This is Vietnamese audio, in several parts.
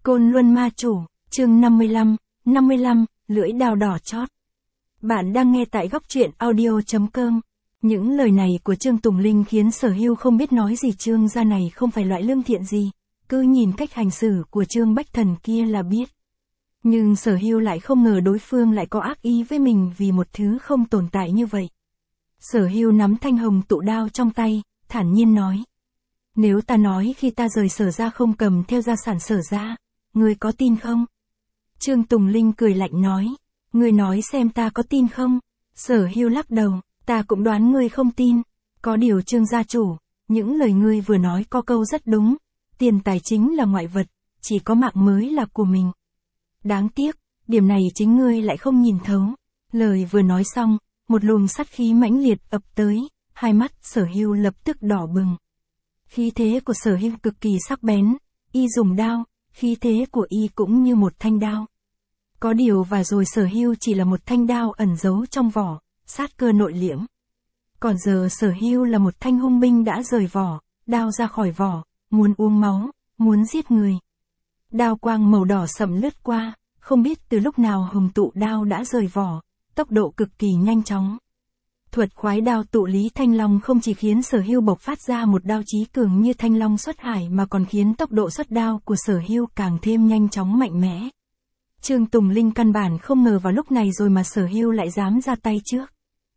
Côn Luân Ma Chủ, chương 55, lưỡi đao đỏ chót. Bạn đang nghe tại góc truyện audio.com. Những lời này của Trương Tùng Linh khiến Sở Hưu không biết nói gì. Trương gia này không phải loại lương thiện gì, cứ nhìn cách hành xử của Trương Bách Thần kia là biết. Nhưng Sở Hưu lại không ngờ đối phương lại có ác ý với mình vì một thứ không tồn tại như vậy. Sở Hưu nắm thanh hồng tụ đao trong tay, thản nhiên nói. Nếu ta nói khi ta rời Sở gia không cầm theo gia sản Sở gia, ngươi có tin không? Trương Tùng Linh cười lạnh nói. Ngươi nói xem ta có tin không? Sở Hưu lắc đầu, ta cũng đoán ngươi không tin. Có điều Trương gia chủ, những lời ngươi vừa nói có câu rất đúng. Tiền tài chính là ngoại vật, chỉ có mạng mới là của mình. Đáng tiếc, điểm này chính ngươi lại không nhìn thấu. Lời vừa nói xong, một luồng sát khí mãnh liệt ập tới, hai mắt Sở Hưu lập tức đỏ bừng. Khí thế của Sở Hưu cực kỳ sắc bén, y dùng đao, khí thế của y cũng như một thanh đao. Có điều và rồi Sở Hưu chỉ là một thanh đao ẩn giấu trong vỏ, sát cơ nội liễm. Còn giờ Sở Hưu là một thanh hung binh đã rời vỏ, đao ra khỏi vỏ, muốn uống máu, muốn giết người. Đao quang màu đỏ sậm lướt qua, không biết từ lúc nào hồng tụ đao đã rời vỏ, tốc độ cực kỳ nhanh chóng. Thuật khoái đao tụ lý thanh long không chỉ khiến Sở Hưu bộc phát ra một đao chí cường như thanh long xuất hải mà còn khiến tốc độ xuất đao của Sở Hưu càng thêm nhanh chóng mạnh mẽ. Trương Tùng Linh căn bản không ngờ vào lúc này rồi mà Sở Hưu lại dám ra tay trước.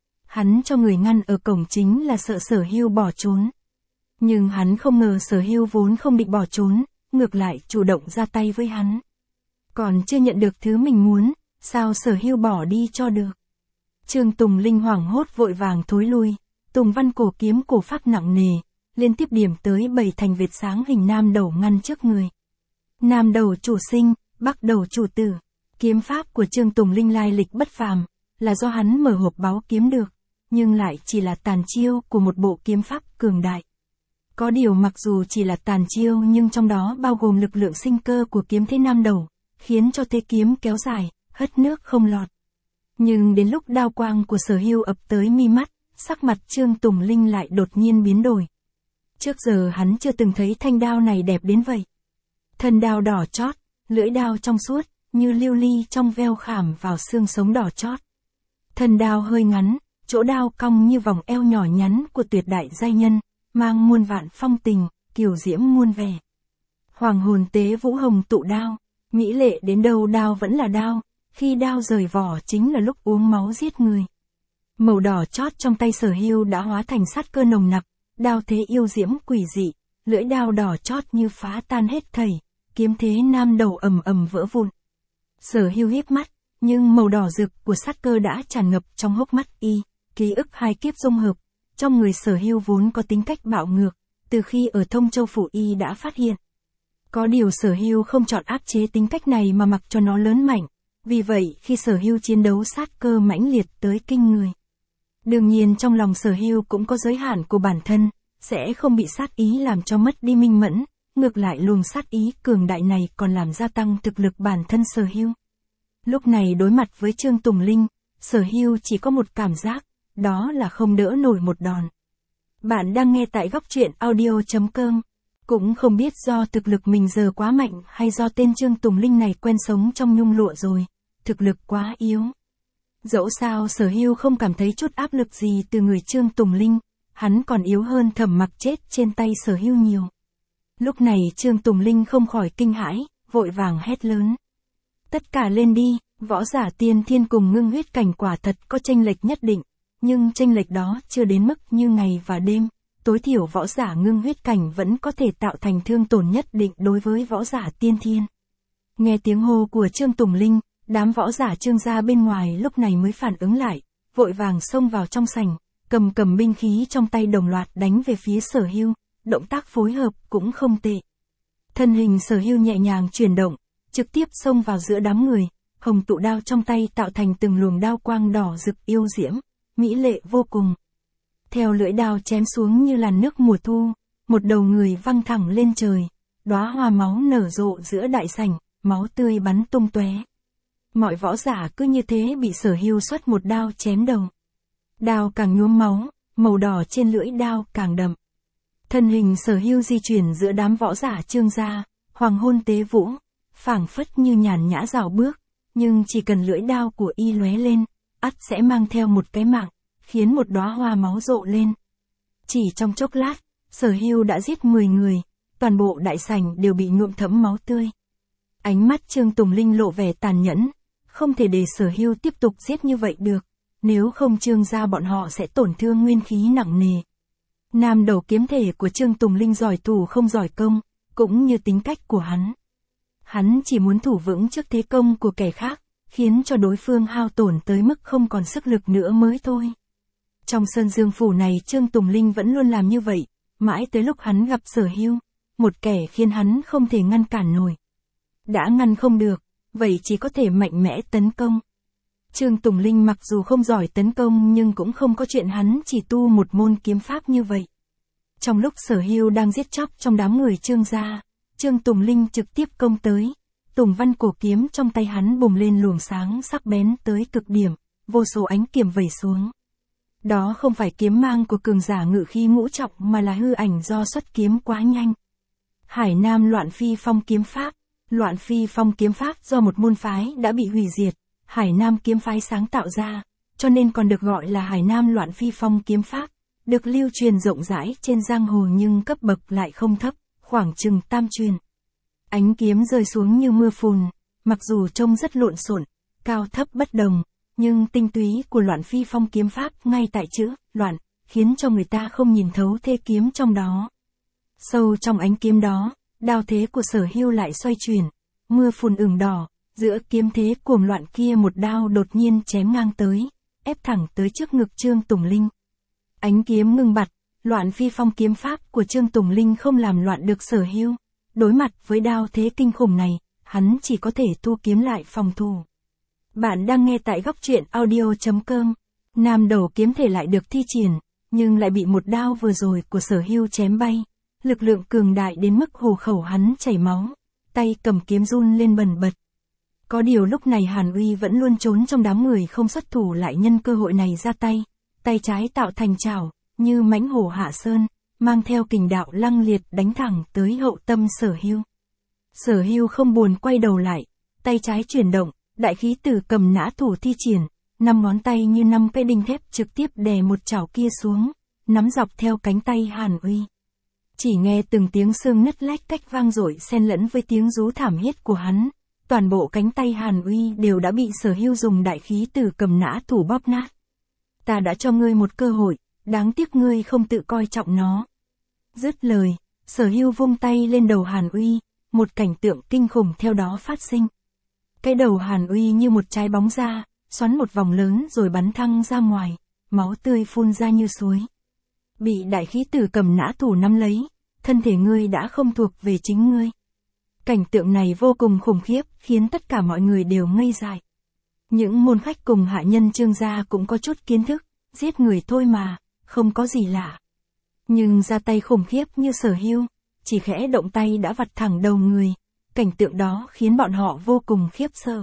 Hắn cho người ngăn ở cổng chính là sợ Sở Hưu bỏ trốn. Nhưng hắn không ngờ Sở Hưu vốn không định bỏ trốn, ngược lại chủ động ra tay với hắn. Còn chưa nhận được thứ mình muốn, sao Sở Hưu bỏ đi cho được? Trương Tùng Linh hoảng hốt vội vàng thối lui, Tùng Văn cổ kiếm cổ pháp nặng nề, liên tiếp điểm tới 7 thành vệt sáng hình nam đầu ngăn trước người. Nam đầu chủ sinh, bắc đầu chủ tử. Kiếm pháp của Trương Tùng Linh lai lịch bất phàm, là do hắn mở hộp báu kiếm được, nhưng lại chỉ là tàn chiêu của một bộ kiếm pháp cường đại. Có điều mặc dù chỉ là tàn chiêu nhưng trong đó bao gồm lực lượng sinh cơ của kiếm thế nam đầu, khiến cho thế kiếm kéo dài, hất nước không lọt. Nhưng đến lúc đao quang của Sở Hưu ập tới mi mắt, sắc mặt Trương Tùng Linh lại đột nhiên biến đổi. Trước giờ hắn chưa từng thấy thanh đao này đẹp đến vậy. Thân đao đỏ chót, lưỡi đao trong suốt, như lưu ly trong veo khảm vào xương sống đỏ chót. Thân đao hơi ngắn, chỗ đao cong như vòng eo nhỏ nhắn của tuyệt đại giai nhân, mang muôn vạn phong tình, kiều diễm muôn vẻ. Hoàng hồn tế vũ hồng tụ đao, mỹ lệ đến đâu đao vẫn là đao, khi đao rời vỏ chính là lúc uống máu giết người. Màu đỏ chót trong tay Sở Hưu đã hóa thành sát cơ nồng nặc, đao thế yêu diễm quỷ dị, lưỡi đao đỏ chót như phá tan hết thảy, kiếm thế nam đầu ầm ầm vỡ vụn. Sở Hưu híp mắt, nhưng màu đỏ rực của sát cơ đã tràn ngập trong hốc mắt y, ký ức hai kiếp dung hợp, trong người Sở Hưu vốn có tính cách bạo ngược, từ khi ở Thông Châu phủ y đã phát hiện. Có điều Sở Hưu không chọn áp chế tính cách này mà mặc cho nó lớn mạnh, vì vậy khi Sở Hưu chiến đấu sát cơ mãnh liệt tới kinh người. Đương nhiên trong lòng Sở Hưu cũng có giới hạn của bản thân, sẽ không bị sát ý làm cho mất đi minh mẫn, ngược lại luồng sát ý cường đại này còn làm gia tăng thực lực bản thân Sở Hưu. Lúc này đối mặt với Trương Tùng Linh, Sở Hưu chỉ có một cảm giác, đó là không đỡ nổi một đòn. Bạn đang nghe tại góc truyện audio.com. Cũng không biết do thực lực mình giờ quá mạnh hay do tên Trương Tùng Linh này quen sống trong nhung lụa rồi, thực lực quá yếu. Dẫu sao Sở Hưu không cảm thấy chút áp lực gì từ người Trương Tùng Linh, hắn còn yếu hơn Thẩm Mặc chết trên tay Sở Hưu nhiều. Lúc này Trương Tùng Linh không khỏi kinh hãi, vội vàng hét lớn. Tất cả lên đi, võ giả tiên thiên cùng ngưng huyết cảnh quả thật có chênh lệch nhất định, nhưng chênh lệch đó chưa đến mức như ngày và đêm. Tối thiểu võ giả ngưng huyết cảnh vẫn có thể tạo thành thương tổn nhất định đối với võ giả tiên thiên. Nghe tiếng hô của Trương Tùng Linh, đám võ giả Trương gia bên ngoài lúc này mới phản ứng lại, vội vàng xông vào trong sảnh, cầm binh khí trong tay đồng loạt đánh về phía Sở Hưu, động tác phối hợp cũng không tệ. Thân hình Sở Hưu nhẹ nhàng chuyển động, trực tiếp xông vào giữa đám người, hồng tụ đao trong tay tạo thành từng luồng đao quang đỏ rực yêu diễm, mỹ lệ vô cùng. Theo lưỡi đao chém xuống như làn nước mùa thu, một đầu người văng thẳng lên trời, đóa hoa máu nở rộ giữa đại sảnh, máu tươi bắn tung tóe. Mọi võ giả cứ như thế bị Sở Hưu xuất một đao chém đầu. Đao càng nhuốm máu, màu đỏ trên lưỡi đao càng đậm. Thân hình Sở Hưu di chuyển giữa đám võ giả Trương gia, hoàng hôn tế vũ, phảng phất như nhàn nhã rảo bước, nhưng chỉ cần lưỡi đao của y lóe lên, ắt sẽ mang theo một cái mạng, khiến một đóa hoa máu rộ lên. Chỉ trong chốc lát, Sở Hưu đã giết 10 người, toàn bộ đại sảnh đều bị nhuộm thẫm máu tươi. Ánh mắt Trương Tùng Linh lộ vẻ tàn nhẫn, không thể để Sở Hưu tiếp tục giết như vậy được, nếu không Trương gia bọn họ sẽ tổn thương nguyên khí nặng nề. Nam đầu kiếm thể của Trương Tùng Linh giỏi thủ không giỏi công, cũng như tính cách của hắn. Hắn chỉ muốn thủ vững trước thế công của kẻ khác, khiến cho đối phương hao tổn tới mức không còn sức lực nữa mới thôi. Trong Sơn Dương Phủ này Trương Tùng Linh vẫn luôn làm như vậy, mãi tới lúc hắn gặp Sở Hưu, một kẻ khiến hắn không thể ngăn cản nổi. Đã ngăn không được, vậy chỉ có thể mạnh mẽ tấn công. Trương Tùng Linh mặc dù không giỏi tấn công nhưng cũng không có chuyện hắn chỉ tu một môn kiếm pháp như vậy. Trong lúc Sở Hưu đang giết chóc trong đám người Trương gia, Trương Tùng Linh trực tiếp công tới. Tùng văn cổ kiếm trong tay hắn bùng lên luồng sáng sắc bén tới cực điểm, vô số ánh kiếm vẩy xuống. Đó không phải kiếm mang của cường giả ngự khí ngũ trọng mà là hư ảnh do xuất kiếm quá nhanh. Hải Nam Loạn Phi Phong kiếm pháp. Loạn Phi Phong kiếm pháp do một môn phái đã bị hủy diệt, Hải Nam kiếm phái sáng tạo ra, cho nên còn được gọi là Hải Nam Loạn Phi Phong kiếm pháp, được lưu truyền rộng rãi trên giang hồ nhưng cấp bậc lại không thấp, khoảng chừng tam truyền. Ánh kiếm rơi xuống như mưa phùn, mặc dù trông rất lộn xộn, cao thấp bất đồng, nhưng tinh túy của Loạn Phi Phong kiếm pháp ngay tại chữ loạn, khiến cho người ta không nhìn thấu thế kiếm trong đó. Sâu trong ánh kiếm đó, đao thế của Sở Hưu lại xoay chuyển, mưa phùn ửng đỏ, giữa kiếm thế cuồng loạn kia một đao đột nhiên chém ngang tới, ép thẳng tới trước ngực Trương Tùng Linh. Ánh kiếm ngưng bặt, Loạn Phi Phong kiếm pháp của Trương Tùng Linh không làm loạn được Sở Hưu. Đối mặt với đao thế kinh khủng này, hắn chỉ có thể thu kiếm lại phòng thủ. Bạn đang nghe tại góc truyện audio.com. Nam đầu kiếm thể lại được thi triển, nhưng lại bị một đao vừa rồi của Sở Hưu chém bay. Lực lượng cường đại đến mức hồ khẩu hắn chảy máu, tay cầm kiếm run lên bần bật. Có điều lúc này Hàn Uy vẫn luôn trốn trong đám người không xuất thủ lại nhân cơ hội này ra tay. Tay trái tạo thành chảo, như mãnh hổ hạ sơn, mang theo kình đạo lăng liệt đánh thẳng tới hậu tâm Sở Hưu. Sở Hưu không buồn quay đầu lại, tay trái chuyển động, đại khí tử cầm nã thủ thi triển, 5 ngón tay như 5 cây đinh thép trực tiếp đè một chảo kia xuống, nắm dọc theo cánh tay Hàn Uy. Chỉ nghe từng tiếng xương nứt lách cách vang dội xen lẫn với tiếng rú thảm thiết của hắn, toàn bộ cánh tay Hàn Uy đều đã bị Sở Hưu dùng đại khí tử cầm nã thủ bóp nát. Ta đã cho ngươi một cơ hội, đáng tiếc ngươi không tự coi trọng nó. Dứt lời, Sở Hưu vung tay lên đầu Hàn Uy, một cảnh tượng kinh khủng theo đó phát sinh. Cái đầu Hàn Uy như một trái bóng ra, xoắn một vòng lớn rồi bắn thăng ra ngoài, máu tươi phun ra như suối. Bị đại khí tử cầm nã thủ nắm lấy, thân thể ngươi đã không thuộc về chính ngươi. Cảnh tượng này vô cùng khủng khiếp, khiến tất cả mọi người đều ngây dại. Những môn khách cùng hạ nhân Trương gia cũng có chút kiến thức, giết người thôi mà, không có gì lạ. Nhưng ra tay khủng khiếp như Sở Hưu, chỉ khẽ động tay đã vặt thẳng đầu người, cảnh tượng đó khiến bọn họ vô cùng khiếp sợ.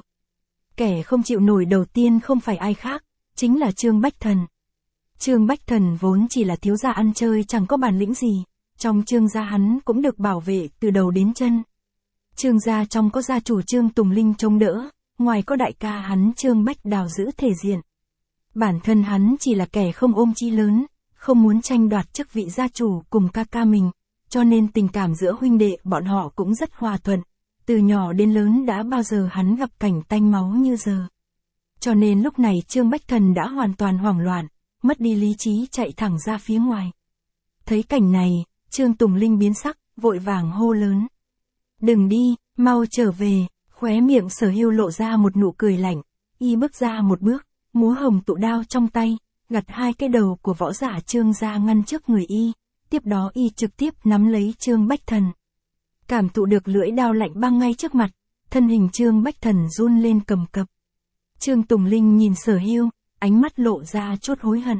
Kẻ không chịu nổi đầu tiên không phải ai khác, chính là Trương Bách Thần. Trương Bách Thần vốn chỉ là thiếu gia ăn chơi chẳng có bản lĩnh gì, trong Trương gia hắn cũng được bảo vệ từ đầu đến chân. Trương gia trong có gia chủ Trương Tùng Linh chống đỡ, ngoài có đại ca hắn Trương Bách Đào giữ thể diện. Bản thân hắn chỉ là kẻ không ôm chí lớn, không muốn tranh đoạt chức vị gia chủ cùng ca ca mình, cho nên tình cảm giữa huynh đệ bọn họ cũng rất hòa thuận. Từ nhỏ đến lớn đã bao giờ hắn gặp cảnh tanh máu như giờ. Cho nên lúc này Trương Bách Thần đã hoàn toàn hoảng loạn, mất đi lý trí chạy thẳng ra phía ngoài. Thấy cảnh này, Trương Tùng Linh biến sắc, vội vàng hô lớn. Đừng đi, mau trở về, khóe miệng Sở Hưu lộ ra một nụ cười lạnh, y bước ra một bước, múa hồng tụ đao trong tay, gặt 2 cái đầu của võ giả Trương gia ngăn trước người y, tiếp đó y trực tiếp nắm lấy Trương Bách Thần. Cảm thụ được lưỡi đao lạnh băng ngay trước mặt, thân hình Trương Bách Thần run lên cầm cập. Trương Tùng Linh nhìn Sở Hưu, ánh mắt lộ ra chút hối hận.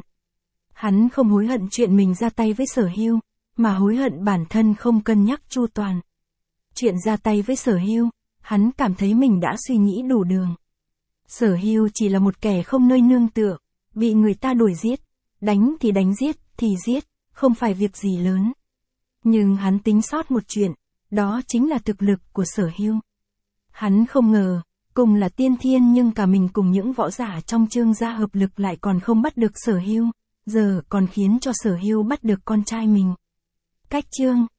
Hắn không hối hận chuyện mình ra tay với Sở Hưu, mà hối hận bản thân không cân nhắc chu toàn. Chuyện ra tay với Sở Hưu, hắn cảm thấy mình đã suy nghĩ đủ đường. Sở Hưu chỉ là một kẻ không nơi nương tựa, bị người ta đuổi giết, đánh thì đánh giết thì giết, không phải việc gì lớn. Nhưng hắn tính sót một chuyện, đó chính là thực lực của Sở Hưu. Hắn không ngờ, cùng là tiên thiên nhưng cả mình cùng những võ giả trong Trương gia hợp lực lại còn không bắt được Sở Hưu, giờ còn khiến cho Sở Hưu bắt được con trai mình. Cách Trương